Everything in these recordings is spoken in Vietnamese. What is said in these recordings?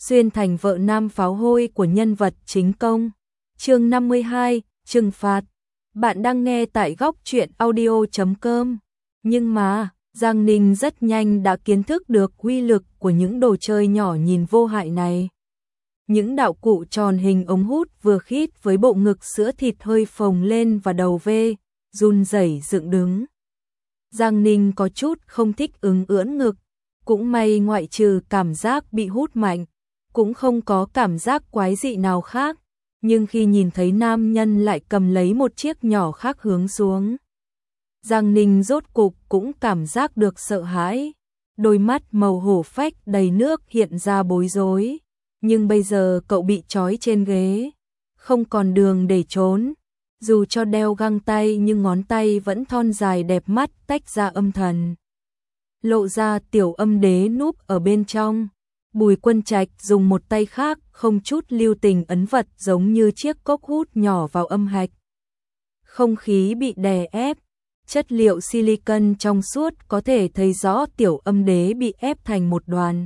xuyên thành vợ nam pháo hôi của nhân vật chính công. Chương 52, trừng phạt. Bạn đang nghe tại góc truyện audio.com. Nhưng mà, Giang Ninh rất nhanh đã kiến thức được uy lực của những đồ chơi nhỏ nhìn vô hại này. Những đạo cụ tròn hình ống hút vừa khít với bộ ngực sữa thịt hơi phồng lên và đầu vê, run rẩy dựng đứng. Giang Ninh có chút không thích ưỡn ngực, cũng may ngoại trừ cảm giác bị hút mạnh, cũng không có cảm giác quái dị nào khác, nhưng khi nhìn thấy nam nhân lại cầm lấy một chiếc nhỏ khác hướng xuống, Giang Ninh rốt cục cũng cảm giác được sợ hãi, đôi mắt màu hổ phách đầy nước hiện ra bối rối, nhưng bây giờ cậu bị trói trên ghế, không còn đường để trốn. Dù cho đeo găng tay nhưng ngón tay vẫn thon dài đẹp mắt tách ra âm thần. Lộ ra tiểu âm đế núp ở bên trong. Bùi Quân Trạch dùng một tay khác không chút lưu tình ấn vật giống như chiếc cốc hút nhỏ vào âm hạch. Không khí bị đè ép. Chất liệu silicon trong suốt có thể thấy rõ tiểu âm đế bị ép thành một đoàn.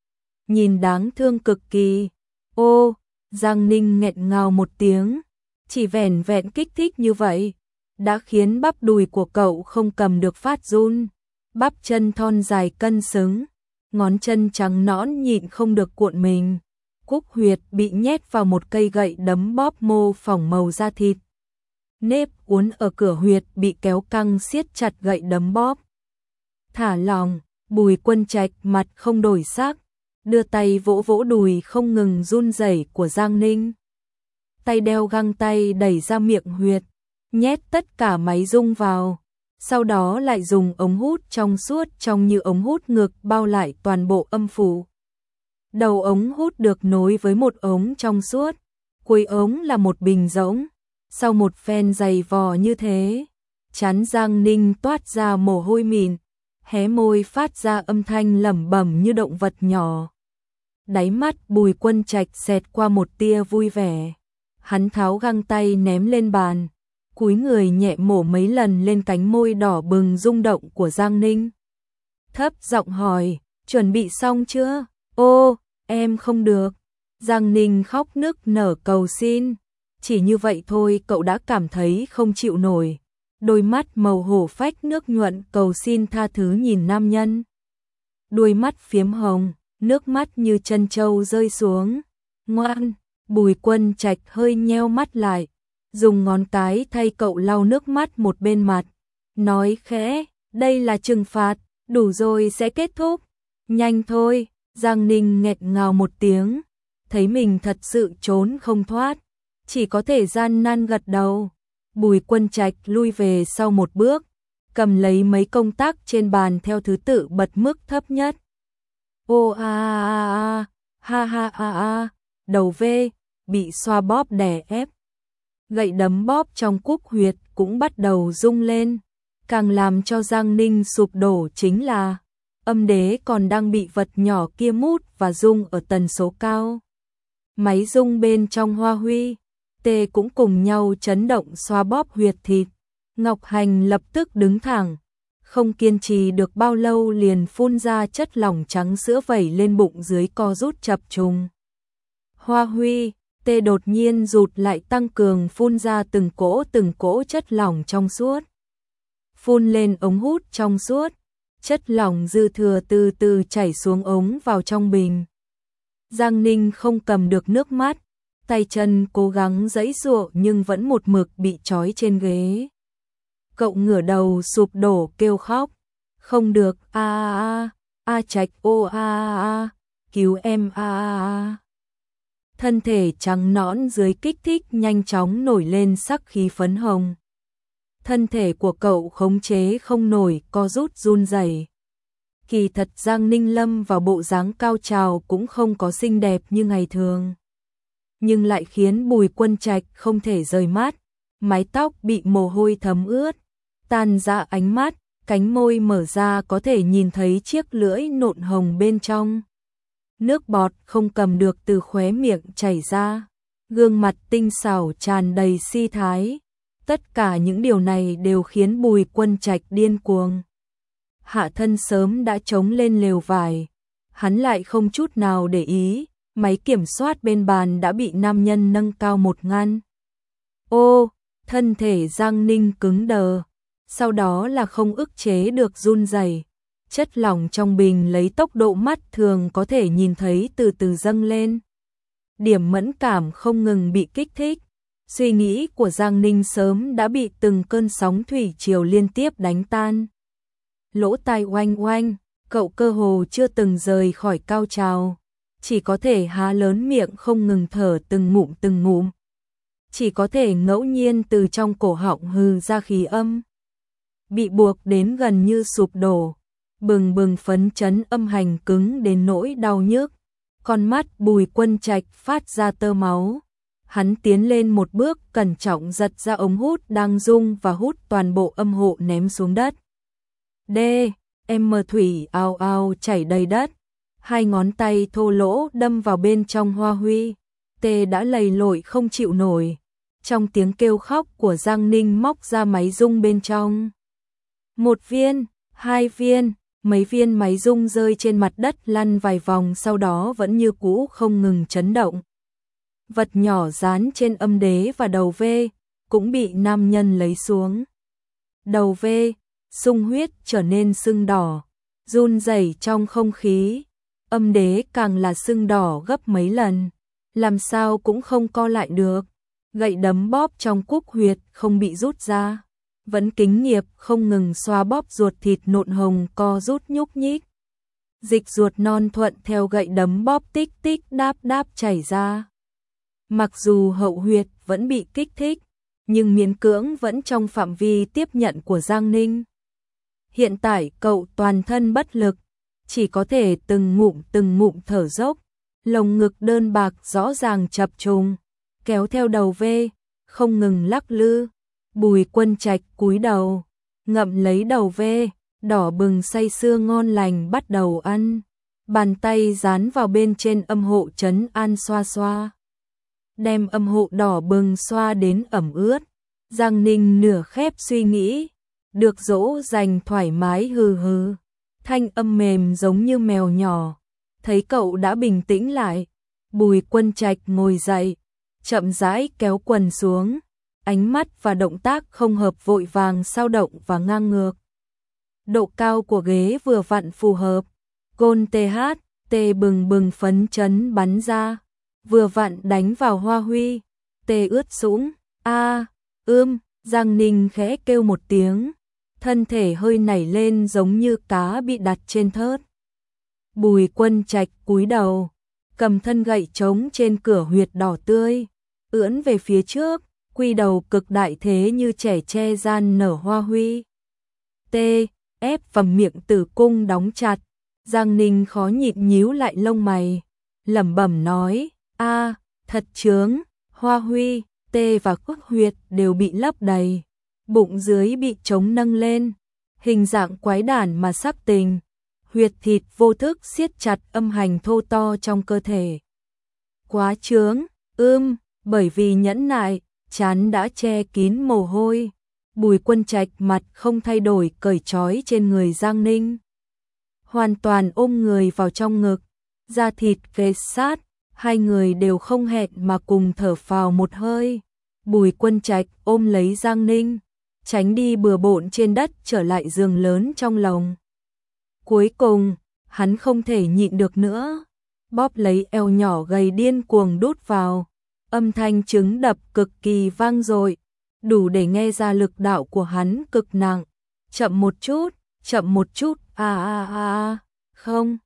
Nhìn đáng thương cực kỳ. Ô, Giang Ninh nghẹn ngào một tiếng. Chỉ vẻn vẹn kích thích như vậy, đã khiến bắp đùi của cậu không cầm được phát run, bắp chân thon dài cân xứng, ngón chân trắng nõn nhịn không được cuộn mình, cúc huyệt bị nhét vào một cây gậy đấm bóp mô phỏng màu da thịt. Nếp uốn ở cửa huyệt bị kéo căng siết chặt gậy đấm bóp. Thả lỏng, Bùi Quân Trạch mặt không đổi sắc, đưa tay vỗ vỗ đùi không ngừng run rẩy của Giang Ninh. Tay đeo găng tay đẩy ra miệng huyệt, nhét tất cả máy rung vào, sau đó lại dùng ống hút trong suốt trông như ống hút ngực bao lại toàn bộ âm phủ. Đầu ống hút được nối với một ống trong suốt, cuối ống là một bình rỗng. Sau một phen giày vò như thế, trán Giang Ninh toát ra mồ hôi mịn, hé môi phát ra âm thanh lẩm bẩm như động vật nhỏ. Đáy mắt Bùi Quân Trạch xẹt qua một tia vui vẻ. Hắn tháo găng tay ném lên bàn, cúi người nhẹ mổ mấy lần lên cánh môi đỏ bừng rung động của Giang Ninh. Thấp giọng hỏi, chuẩn bị xong chưa? Ô, em không được. Giang Ninh khóc nức nở cầu xin. Chỉ như vậy thôi cậu đã cảm thấy không chịu nổi. Đôi mắt màu hổ phách nước nhuận cầu xin tha thứ nhìn nam nhân. Đuôi mắt phiếm hồng, nước mắt như chân trâu rơi xuống. Ngoan. Bùi Quân Trạch hơi nheo mắt lại, dùng ngón cái thay cậu lau nước mắt một bên mặt, nói khẽ, đây là trừng phạt, đủ rồi sẽ kết thúc. Nhanh thôi, Giang Ninh nghẹn ngào một tiếng, thấy mình thật sự trốn không thoát, chỉ có thể gian nan gật đầu. Bùi Quân Trạch lui về sau một bước, cầm lấy mấy công tắc trên bàn theo thứ tự bật mức thấp nhất. Ô ha ha, đầu vê bị xoa bóp đè ép. Gậy đấm bóp trong cúc huyệt cũng bắt đầu rung lên. Càng làm cho Giang Ninh sụp đổ chính là âm đế còn đang bị vật nhỏ kia mút và rung ở tần số cao. Máy rung bên trong Hoa Huy, tê cũng cùng nhau chấn động xoa bóp huyệt thịt. Ngọc Hành lập tức đứng thẳng, không kiên trì được bao lâu liền phun ra chất lỏng trắng sữa vẩy lên bụng dưới co rút chập trùng. Hoa Huy, tê đột nhiên rụt lại tăng cường phun ra từng cỗ chất lỏng trong suốt. Phun lên ống hút trong suốt, chất lỏng dư thừa từ từ chảy xuống ống vào trong bình. Giang Ninh không cầm được nước mắt, tay chân cố gắng giãy giụa nhưng vẫn một mực bị trói trên ghế. Cậu ngửa đầu sụp đổ kêu khóc, không được, Trạch ô cứu em Thân thể trắng nõn dưới kích thích nhanh chóng nổi lên sắc khí phấn hồng. Thân thể của cậu khống chế không nổi co rút run rẩy. Kỳ thật Giang Ninh lâm vào bộ dáng cao trào cũng không có xinh đẹp như ngày thường, nhưng lại khiến Bùi Quân Trạch không thể rời mắt. Mái tóc bị mồ hôi thấm ướt, tan ra ánh mắt, cánh môi mở ra có thể nhìn thấy chiếc lưỡi nộn hồng bên trong. Nước bọt không cầm được từ khóe miệng chảy ra, gương mặt tinh xảo tràn đầy si thái. Tất cả những điều này đều khiến Bùi Quân Trạch điên cuồng. Hạ thân sớm đã trống lên lều vải, hắn lại không chút nào để ý, máy kiểm soát bên bàn đã bị nam nhân nâng cao một ngăn. Ô, thân thể Giang Ninh cứng đờ, sau đó là không ức chế được run rẩy. Chất lỏng trong bình lấy tốc độ mắt thường có thể nhìn thấy từ từ dâng lên. Điểm mẫn cảm không ngừng bị kích thích. Suy nghĩ của Giang Ninh sớm đã bị từng cơn sóng thủy triều liên tiếp đánh tan. Lỗ tai oanh oanh, cậu cơ hồ chưa từng rời khỏi cao trào. Chỉ có thể há lớn miệng không ngừng thở từng ngụm từng ngụm. Chỉ có thể ngẫu nhiên từ trong cổ họng hừ ra khí âm. Bị buộc đến gần như sụp đổ. Bừng bừng phấn chấn âm hành cứng đến nỗi đau nhức. Con mắt Bùi Quân Trạch phát ra tơ máu. Hắn tiến lên một bước cẩn trọng giật ra ống hút đang rung và hút toàn bộ âm hộ ném xuống đất. Thủy ao ao chảy đầy đất. Hai ngón tay thô lỗ đâm vào bên trong Hoa Huy. Tê đã lầy lội không chịu nổi. Trong tiếng kêu khóc của Giang Ninh móc ra máy rung bên trong. 1 viên, 2 viên, mấy viên máy rung rơi trên mặt đất lăn vài vòng sau đó vẫn như cũ không ngừng chấn động. Vật nhỏ dán trên âm đế và đầu V cũng bị nam nhân lấy xuống. Đầu V, sung huyết trở nên sưng đỏ, run rẩy trong không khí. Âm đế càng là sưng đỏ gấp mấy lần, làm sao cũng không co lại được. Gậy đấm bóp trong cúc huyệt không bị rút ra, vẫn kính nghiệp không ngừng xoa bóp ruột thịt nộn hồng co rút nhúc nhích. Dịch ruột non thuận theo gậy đấm bóp tích tích đáp đáp chảy ra. Mặc dù hậu huyệt vẫn bị kích thích, nhưng miễn cưỡng vẫn trong phạm vi tiếp nhận của Giang Ninh. Hiện tại cậu toàn thân bất lực, chỉ có thể từng ngụm thở dốc, lồng ngực đơn bạc rõ ràng chập trùng, kéo theo đầu V, không ngừng lắc lư. Bùi Quân Trạch cúi đầu, ngậm lấy đầu V, đỏ bừng say sưa ngon lành bắt đầu ăn. Bàn tay dán vào bên trên âm hộ trấn an xoa xoa. Đem âm hộ đỏ bừng xoa đến ẩm ướt. Giang Ninh nửa khép suy nghĩ, được dỗ dành thoải mái hừ hừ. Thanh âm mềm giống như mèo nhỏ. Thấy cậu đã bình tĩnh lại, Bùi Quân Trạch ngồi dậy, chậm rãi kéo quần xuống. Ánh mắt và động tác không hợp vội vàng sao động và ngang ngược. Độ cao của ghế vừa vặn phù hợp. Gôn tê bừng bừng phấn chấn bắn ra. Vừa vặn đánh vào Hoa Huy. Tê ướt sũng. Giang Ninh khẽ kêu một tiếng. Thân thể hơi nảy lên giống như cá bị đặt trên thớt. Bùi Quân Trạch cúi đầu, cầm thân gậy trống trên cửa huyệt đỏ tươi, ưỡn về phía trước, quy đầu cực đại thế như trẻ tre gian nở Hoa Huy. Ép vào miệng tử cung đóng chặt. Giang Ninh khó nhịn nhíu lại lông mày, lẩm bẩm nói, thật chướng. Hoa Huy, tê và quốc huyệt đều bị lấp đầy, bụng dưới bị trống nâng lên, hình dạng quái đản mà sắc tình. Huyệt thịt vô thức siết chặt âm hành thô to trong cơ thể. Quá chướng, bởi vì nhẫn nại, trán đã che kín mồ hôi. Bùi Quân Trạch mặt không thay đổi cởi trói trên người Giang Ninh. Hoàn toàn ôm người vào trong ngực, da thịt kề sát, hai người đều không hẹn mà cùng thở phào một hơi. Bùi Quân Trạch ôm lấy Giang Ninh, tránh đi bừa bộn trên đất trở lại giường lớn trong lòng. Cuối cùng, hắn không thể nhịn được nữa, bóp lấy eo nhỏ gầy điên cuồng đút vào. Âm thanh trứng đập cực kỳ vang dội, đủ để nghe ra lực đạo của hắn cực nặng. Chậm một chút, không,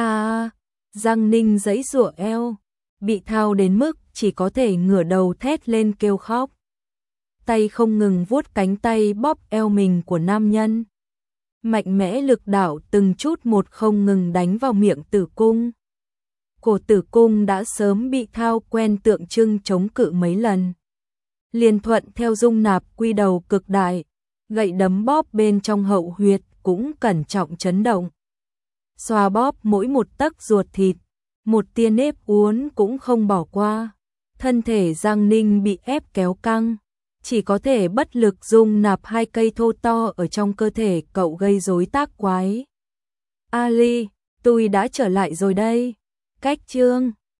Giang Ninh giãy giụa eo, bị thao đến mức chỉ có thể ngửa đầu thét lên kêu khóc. Tay không ngừng vuốt cánh tay bóp eo mình của nam nhân. Mạnh mẽ lực đạo từng chút một không ngừng đánh vào miệng tử cung. Cổ tử cung đã sớm bị thao quen tượng trưng chống cự mấy lần. Liền thuận theo dung nạp quy đầu cực đại, gậy đấm bóp bên trong hậu huyệt cũng cẩn trọng chấn động. Xoa bóp mỗi một tấc ruột thịt, một tia nếp uốn cũng không bỏ qua. Thân thể Giang Ninh bị ép kéo căng, chỉ có thể bất lực dung nạp hai cây thô to ở trong cơ thể cậu gây rối tác quái. Ali, tôi đã trở lại rồi đây. Cách chương